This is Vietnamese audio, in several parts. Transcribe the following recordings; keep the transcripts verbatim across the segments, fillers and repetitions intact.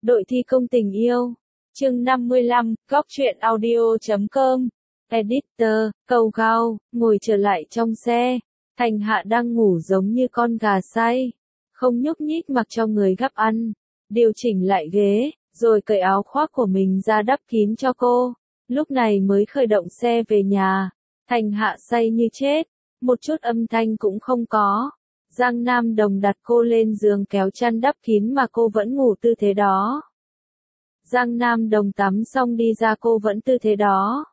Đội thi công tình yêu. Chương năm mươi lăm, góc truyện audio chấm com. Editor, Cầu Gao, ngồi trở lại trong xe. Thành Hạ đang ngủ giống như con gà say. Không nhúc nhích mặc cho người gắp ăn. Điều chỉnh lại ghế, rồi cởi áo khoác của mình ra đắp kín cho cô. Lúc này mới khởi động xe về nhà. Thành Hạ say như chết. Một chút âm thanh cũng không có. Giang Nam Đồng đặt cô lên giường kéo chăn đắp kín mà cô vẫn ngủ tư thế đó. Giang Nam Đồng tắm xong đi ra cô vẫn tư thế đó.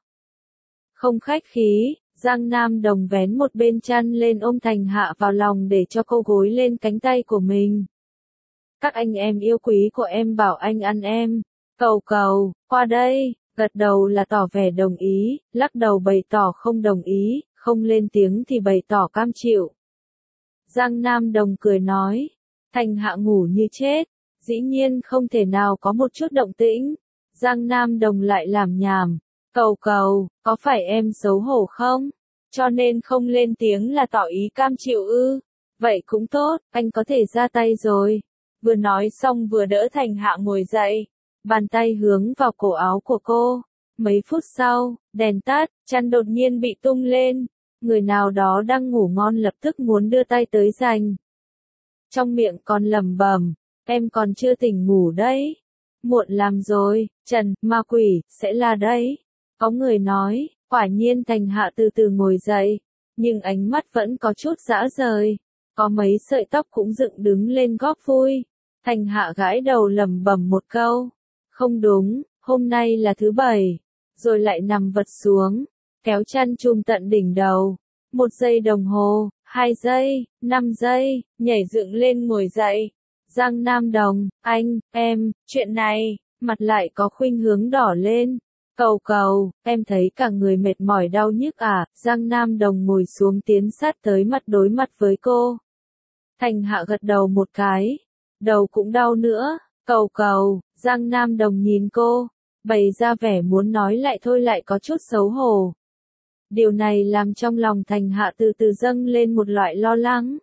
Không khách khí, Giang Nam Đồng vén một bên chăn lên ôm Thành Hạ vào lòng để cho cô gối lên cánh tay của mình. Các anh em yêu quý của em bảo anh ăn em. Cầu cầu, qua đây, gật đầu là tỏ vẻ đồng ý, lắc đầu bày tỏ không đồng ý, không lên tiếng thì bày tỏ cam chịu. Giang Nam Đồng cười nói, Thành Hạ ngủ như chết, dĩ nhiên không thể nào có một chút động tĩnh. Giang Nam Đồng lại làm nhảm, cầu cầu, có phải em xấu hổ không? Cho nên không lên tiếng là tỏ ý cam chịu ư? Vậy cũng tốt, anh có thể ra tay rồi. Vừa nói xong vừa đỡ Thành Hạ ngồi dậy, bàn tay hướng vào cổ áo của cô. Mấy phút sau, đèn tắt, chăn đột nhiên bị tung lên. Người nào đó đang ngủ ngon lập tức muốn đưa tay tới giành. Trong miệng còn lẩm bẩm, em còn chưa tỉnh ngủ đấy. Muộn làm rồi, Trần, ma quỷ, sẽ là đấy. Có người nói, quả nhiên Thành Hạ từ từ ngồi dậy, nhưng ánh mắt vẫn có chút dã rời. Có mấy sợi tóc cũng dựng đứng lên góc vui. Thành Hạ gãi đầu lẩm bẩm một câu. Không đúng, hôm nay là thứ bảy. Rồi lại nằm vật xuống, kéo chăn chùm tận đỉnh đầu. Một giây đồng hồ, hai giây, năm giây, nhảy dựng lên ngồi dậy. Giang Nam Đồng, anh, em, chuyện này, mặt lại có khuynh hướng đỏ lên. Cầu cầu, em thấy cả người mệt mỏi đau nhức à? Giang Nam Đồng ngồi xuống tiến sát tới mặt đối mặt với cô. Thành Hạ gật đầu một cái. Đầu cũng đau nữa. Cầu cầu, Giang Nam Đồng nhìn cô, bày ra vẻ muốn nói lại thôi lại có chút xấu hổ. Điều này làm trong lòng Thành Hạ từ từ dâng lên một loại lo lắng.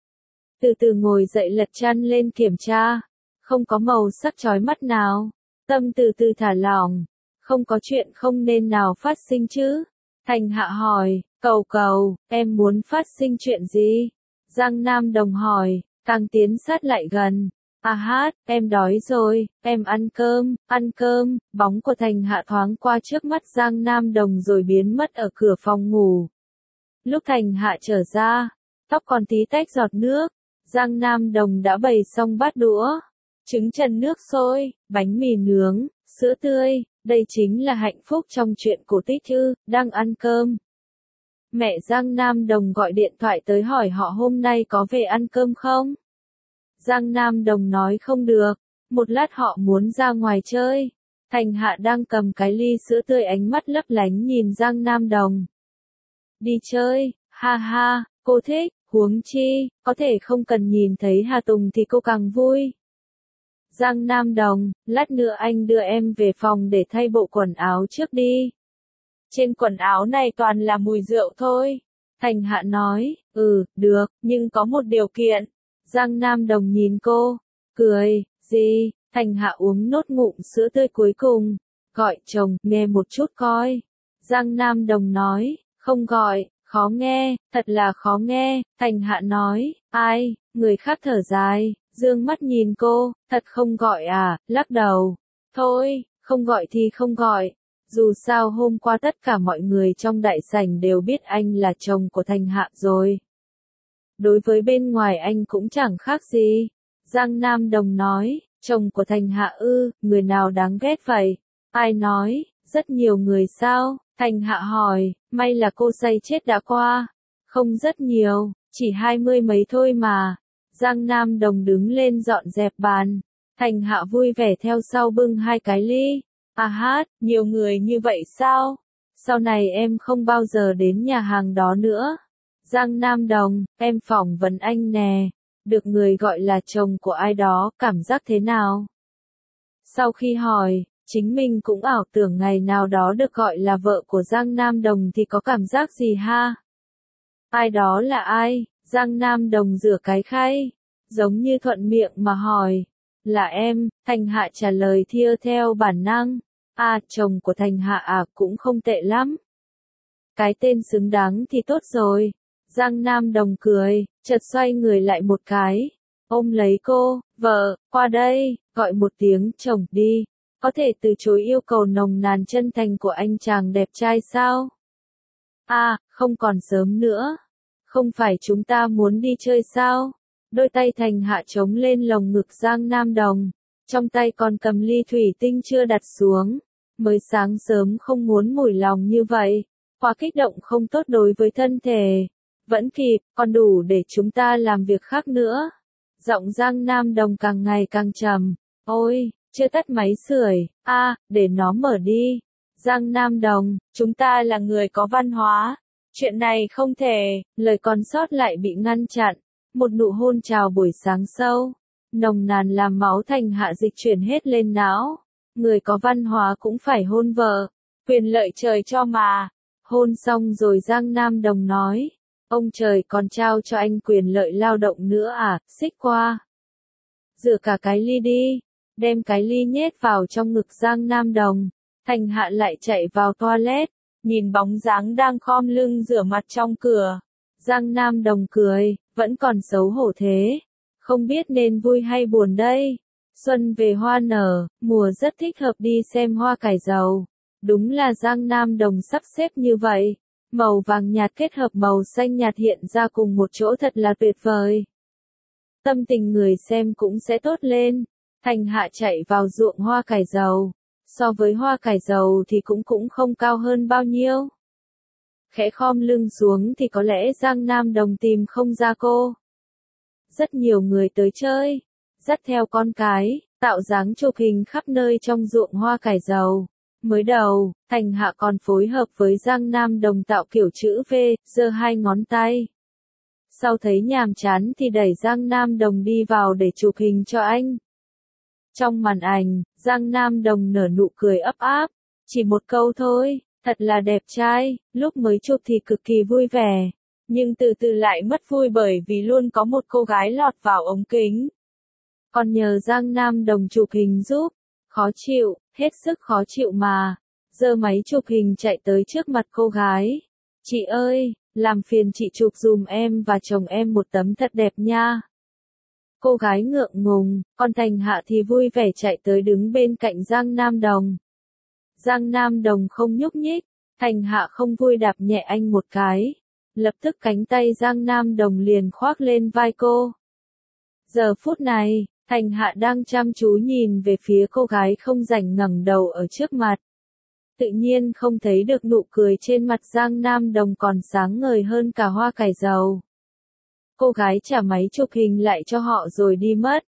Từ từ ngồi dậy lật chăn lên kiểm tra. Không có màu sắc chói mắt nào. Tâm từ từ thả lỏng. Không có chuyện không nên nào phát sinh chứ. Thành Hạ hỏi, cầu cầu, em muốn phát sinh chuyện gì? Giang Nam Đồng hỏi, càng tiến sát lại gần. À hát, em đói rồi, em ăn cơm, ăn cơm. Bóng của Thành Hạ thoáng qua trước mắt Giang Nam Đồng rồi biến mất ở cửa phòng ngủ. Lúc Thành Hạ trở ra, tóc còn tí tách giọt nước. Giang Nam Đồng đã bày xong bát đũa. Trứng trần nước sôi, bánh mì nướng, sữa tươi. Đây chính là hạnh phúc trong chuyện cổ tích ư, đang ăn cơm. Mẹ Giang Nam Đồng gọi điện thoại tới hỏi họ hôm nay có về ăn cơm không? Giang Nam Đồng nói không được, một lát họ muốn ra ngoài chơi. Thành Hạ đang cầm cái ly sữa tươi ánh mắt lấp lánh nhìn Giang Nam Đồng. Đi chơi, ha ha, cô thích, huống chi, có thể không cần nhìn thấy Hà Tùng thì cô càng vui. Giang Nam Đồng, lát nữa anh đưa em về phòng để thay bộ quần áo trước đi. Trên quần áo này toàn là mùi rượu thôi. Thành Hạ nói, ừ, được, nhưng có một điều kiện. Giang Nam Đồng nhìn cô, cười, gì? Thành Hạ uống nốt ngụm sữa tươi cuối cùng, gọi chồng, nghe một chút coi. Giang Nam Đồng nói, không gọi, khó nghe, thật là khó nghe. Thành Hạ nói, ai? Người khác thở dài, dương mắt nhìn cô, thật không gọi à? Lắc đầu, thôi, không gọi thì không gọi. Dù sao hôm qua tất cả mọi người trong đại sảnh đều biết anh là chồng của Thành Hạ rồi. Đối với bên ngoài anh cũng chẳng khác gì. Giang Nam Đồng nói, chồng của Thành Hạ ư, người nào đáng ghét vậy? Ai nói, rất nhiều người sao? Thành Hạ hỏi, may là cô say chết đã qua. Không rất nhiều, chỉ hai mươi mấy thôi mà. Giang Nam Đồng đứng lên dọn dẹp bàn. Thành Hạ vui vẻ theo sau bưng hai cái ly. À hát, nhiều người như vậy sao? Sau này em không bao giờ đến nhà hàng đó nữa. Giang Nam Đồng, em phỏng vấn anh nè, được người gọi là chồng của ai đó, cảm giác thế nào? Sau khi hỏi, chính mình cũng ảo tưởng ngày nào đó được gọi là vợ của Giang Nam Đồng thì có cảm giác gì ha? Ai đó là ai? Giang Nam Đồng rửa cái khay, giống như thuận miệng mà hỏi. Là em, Thành Hạ trả lời thia theo bản năng. À, chồng của Thành Hạ à, cũng không tệ lắm. Cái tên xứng đáng thì tốt rồi. Giang Nam Đồng cười, chợt xoay người lại một cái. Ôm lấy cô, vợ, qua đây, gọi một tiếng chồng đi. Có thể từ chối yêu cầu nồng nàn chân thành của anh chàng đẹp trai sao? À, không còn sớm nữa. Không phải chúng ta muốn đi chơi sao? Đôi tay Thành Hạ chống lên lồng ngực Giang Nam Đồng. Trong tay còn cầm ly thủy tinh chưa đặt xuống. Mới sáng sớm không muốn mủi lòng như vậy. Quá kích động không tốt đối với thân thể. Vẫn kịp, còn đủ để chúng ta làm việc khác nữa. Giọng Giang Nam Đồng càng ngày càng trầm. Ôi, chưa tắt máy sưởi, a, à, để nó mở đi. Giang Nam Đồng, chúng ta là người có văn hóa. Chuyện này không thể, lời còn sót lại bị ngăn chặn. Một nụ hôn chào buổi sáng sâu. Nồng nàn làm máu Thành Hạ dịch chuyển hết lên não. Người có văn hóa cũng phải hôn vợ. Quyền lợi trời cho mà. Hôn xong rồi Giang Nam Đồng nói. Ông trời còn trao cho anh quyền lợi lao động nữa à, xích qua. Rửa cả cái ly đi. Đem cái ly nhét vào trong ngực Giang Nam Đồng. Thành Hạ lại chạy vào toilet. Nhìn bóng dáng đang khom lưng rửa mặt trong cửa. Giang Nam Đồng cười, vẫn còn xấu hổ thế. Không biết nên vui hay buồn đây. Xuân về hoa nở, mùa rất thích hợp đi xem hoa cải dầu. Đúng là Giang Nam Đồng sắp xếp như vậy. Màu vàng nhạt kết hợp màu xanh nhạt hiện ra cùng một chỗ thật là tuyệt vời. Tâm tình người xem cũng sẽ tốt lên. Thành Hạ chạy vào ruộng hoa cải dầu. So với hoa cải dầu thì cũng cũng không cao hơn bao nhiêu. Khẽ khom lưng xuống thì có lẽ Giang Nam Đồng tìm không ra cô. Rất nhiều người tới chơi, dắt theo con cái, tạo dáng chụp hình khắp nơi trong ruộng hoa cải dầu. Mới đầu, Thành Hạ còn phối hợp với Giang Nam Đồng tạo kiểu chữ V, giơ hai ngón tay. Sau thấy nhàm chán thì đẩy Giang Nam Đồng đi vào để chụp hình cho anh. Trong màn ảnh, Giang Nam Đồng nở nụ cười ấp áp. Chỉ một câu thôi, thật là đẹp trai, lúc mới chụp thì cực kỳ vui vẻ. Nhưng từ từ lại mất vui bởi vì luôn có một cô gái lọt vào ống kính. Còn nhờ Giang Nam Đồng chụp hình giúp. Khó chịu, hết sức khó chịu mà. Giơ máy chụp hình chạy tới trước mặt cô gái. Chị ơi, làm phiền chị chụp dùm em và chồng em một tấm thật đẹp nha. Cô gái ngượng ngùng, còn Thành Hạ thì vui vẻ chạy tới đứng bên cạnh Giang Nam Đồng. Giang Nam Đồng không nhúc nhích, Thành Hạ không vui đạp nhẹ anh một cái. Lập tức cánh tay Giang Nam Đồng liền khoác lên vai cô. Giờ phút này, Thành Hạ đang chăm chú nhìn về phía cô gái không rảnh ngẩng đầu ở trước mặt. Tự nhiên không thấy được nụ cười trên mặt Giang Nam Đồng còn sáng ngời hơn cả hoa cải dầu. Cô gái trả máy chụp hình lại cho họ rồi đi mất.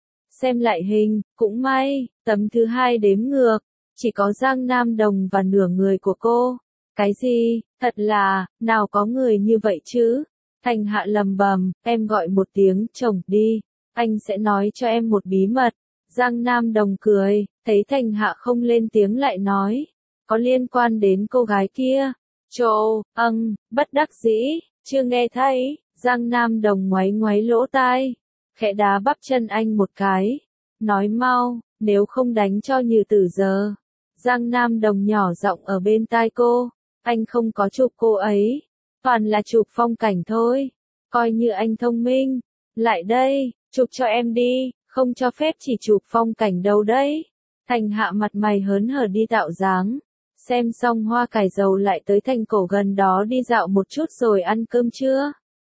Xem lại hình, cũng may, tấm thứ hai đếm ngược, chỉ có Giang Nam Đồng và nửa người của cô. Cái gì, thật là, nào có người như vậy chứ? Thành Hạ lầm bầm, em gọi một tiếng chồng đi, anh sẽ nói cho em một bí mật. Giang Nam Đồng cười, thấy Thành Hạ không lên tiếng lại nói, có liên quan đến cô gái kia. Trồ, âng, bất đắc dĩ, chưa nghe thấy. Giang Nam Đồng ngoáy ngoáy lỗ tai, khẽ đá bắp chân anh một cái, nói mau, nếu không đánh cho như từ giờ. Giang Nam Đồng nhỏ giọng ở bên tai cô, anh không có chụp cô ấy, toàn là chụp phong cảnh thôi, coi như anh thông minh, lại đây, chụp cho em đi, không cho phép chỉ chụp phong cảnh đâu đấy. Thành Hạ mặt mày hớn hở đi tạo dáng, xem xong hoa cải dầu lại tới thành cổ gần đó đi dạo một chút rồi ăn cơm trưa.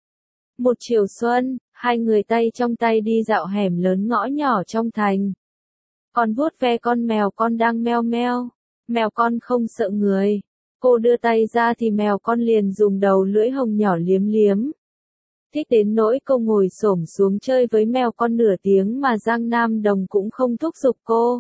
Một chiều xuân, hai người tay trong tay đi dạo hẻm lớn ngõ nhỏ trong thành. Còn vuốt ve con mèo con đang meo meo. Mèo con không sợ người. Cô đưa tay ra thì mèo con liền dùng đầu lưỡi hồng nhỏ liếm liếm. Thích đến nỗi cô ngồi xổm xuống chơi với mèo con nửa tiếng mà Giang Nam Đồng cũng không thúc giục cô.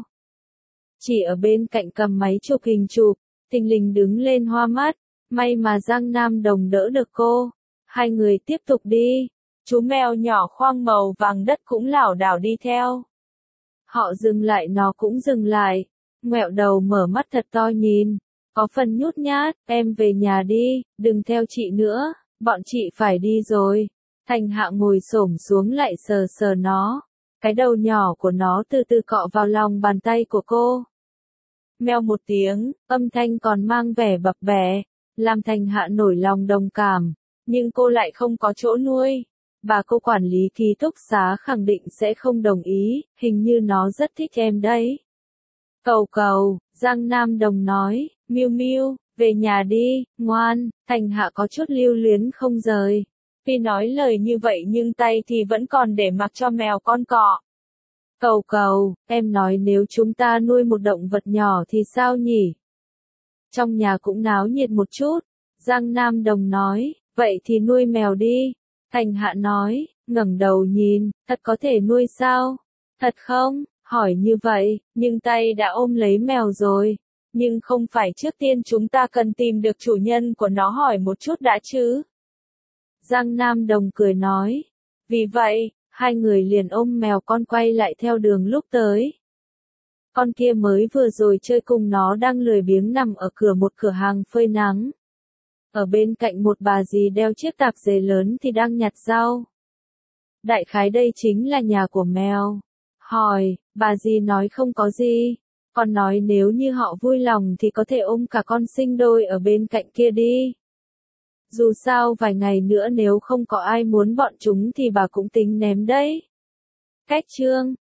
Chỉ ở bên cạnh cầm máy chụp hình chụp, thình lình đứng lên hoa mắt. May mà Giang Nam Đồng đỡ được cô. Hai người tiếp tục đi. Chú mèo nhỏ khoang màu vàng đất cũng lảo đảo đi theo. Họ dừng lại nó cũng dừng lại. Ngoẹo đầu mở mắt thật to nhìn. Có phần nhút nhát, em về nhà đi, đừng theo chị nữa, bọn chị phải đi rồi. Thành Hạ ngồi xổm xuống lại sờ sờ nó. Cái đầu nhỏ của nó từ từ cọ vào lòng bàn tay của cô. Meo một tiếng, âm thanh còn mang vẻ bập bẹ, làm Thành Hạ nổi lòng đồng cảm, nhưng cô lại không có chỗ nuôi. Bà cô quản lý ký túc xá khẳng định sẽ không đồng ý, hình như nó rất thích em đấy. Cầu cầu, Giang Nam Đồng nói, Miu Miu, về nhà đi, ngoan. Thành Hạ có chút lưu luyến không rời. Tuy nói lời như vậy nhưng tay thì vẫn còn để mặc cho mèo con cọ. Cầu cầu, em nói nếu chúng ta nuôi một động vật nhỏ thì sao nhỉ? Trong nhà cũng náo nhiệt một chút. Giang Nam Đồng nói, vậy thì nuôi mèo đi. Thành Hạ nói, ngẩng đầu nhìn, thật có thể nuôi sao? Thật không? Hỏi như vậy, nhưng tay đã ôm lấy mèo rồi. Nhưng không phải trước tiên chúng ta cần tìm được chủ nhân của nó hỏi một chút đã chứ? Giang Nam Đồng cười nói. Vì vậy, hai người liền ôm mèo con quay lại theo đường lúc tới. Con kia mới vừa rồi chơi cùng nó đang lười biếng nằm ở cửa một cửa hàng phơi nắng. Ở bên cạnh một bà dì đeo chiếc tạp dề lớn thì đang nhặt rau. Đại khái đây chính là nhà của mèo. Hỏi, bà dì nói không có gì. Còn nói nếu như họ vui lòng thì có thể ôm cả con sinh đôi ở bên cạnh kia đi. Dù sao vài ngày nữa nếu không có ai muốn bọn chúng thì bà cũng tính ném đấy. Cách chương